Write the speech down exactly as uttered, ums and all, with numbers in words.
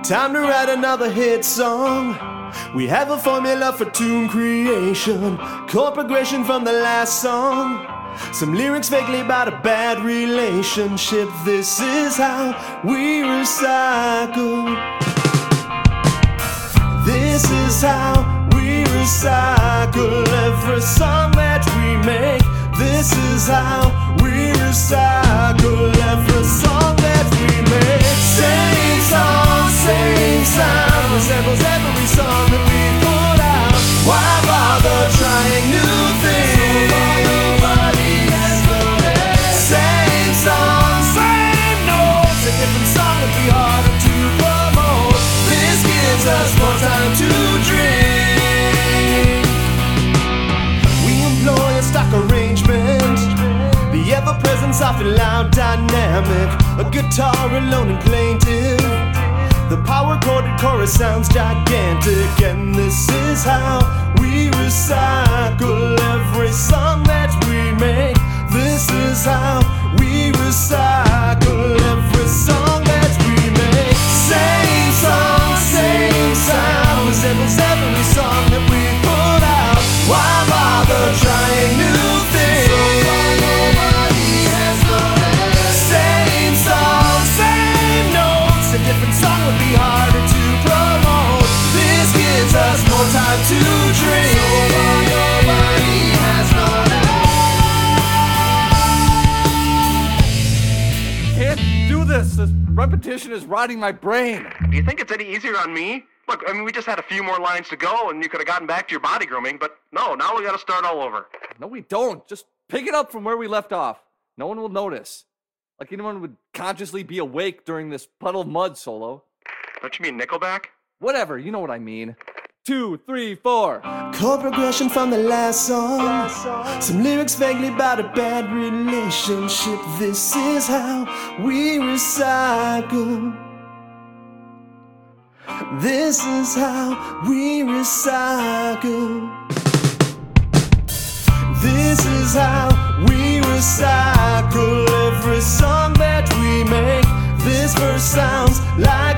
Time to write another hit song. We have a formula for tune creation, chord progression from the last song, some lyrics vaguely about a bad relationship. This is how we recycle. This is how we recycle every song that we make. This is how we recycle every song that we make. Same song, same sound, resembles every song that we put out. Why bother trying new things? Nobody has noticed. Same song, same notes. A different song would be harder to promote. This gives us more time to drink. We employ a stock arrangement, the ever-present soft and loud dynamic, a guitar alone and plaintive. The power-chorded chorus sounds gigantic, and this is how we recycle every song that we make. This is how we recycle every song that we make. Same song, same sound, resembles every song that we put out. Why bother trying new things? So far nobody has noticed. Same song, same notes. A different song would be harder to promote. This gives us more time to drink. So far nobody has noticed. Can't do this. This repetition is rotting my brain. Do you think it's any easier on me? Look, I mean, we just had a few more lines to go, and you could have gotten back to your body grooming, but no, now we gotta start all over. No, we don't. Just pick it up from where we left off. No one will notice. Like anyone would consciously be awake during this puddle of mud solo. Don't you mean Nickelback? Whatever, you know what I mean. Two, three, four. Chord progression from the last song, some lyrics vaguely about a bad relationship. This is how we recycle. This is how we recycle. This is how we recycle every song that we make. This verse sounds like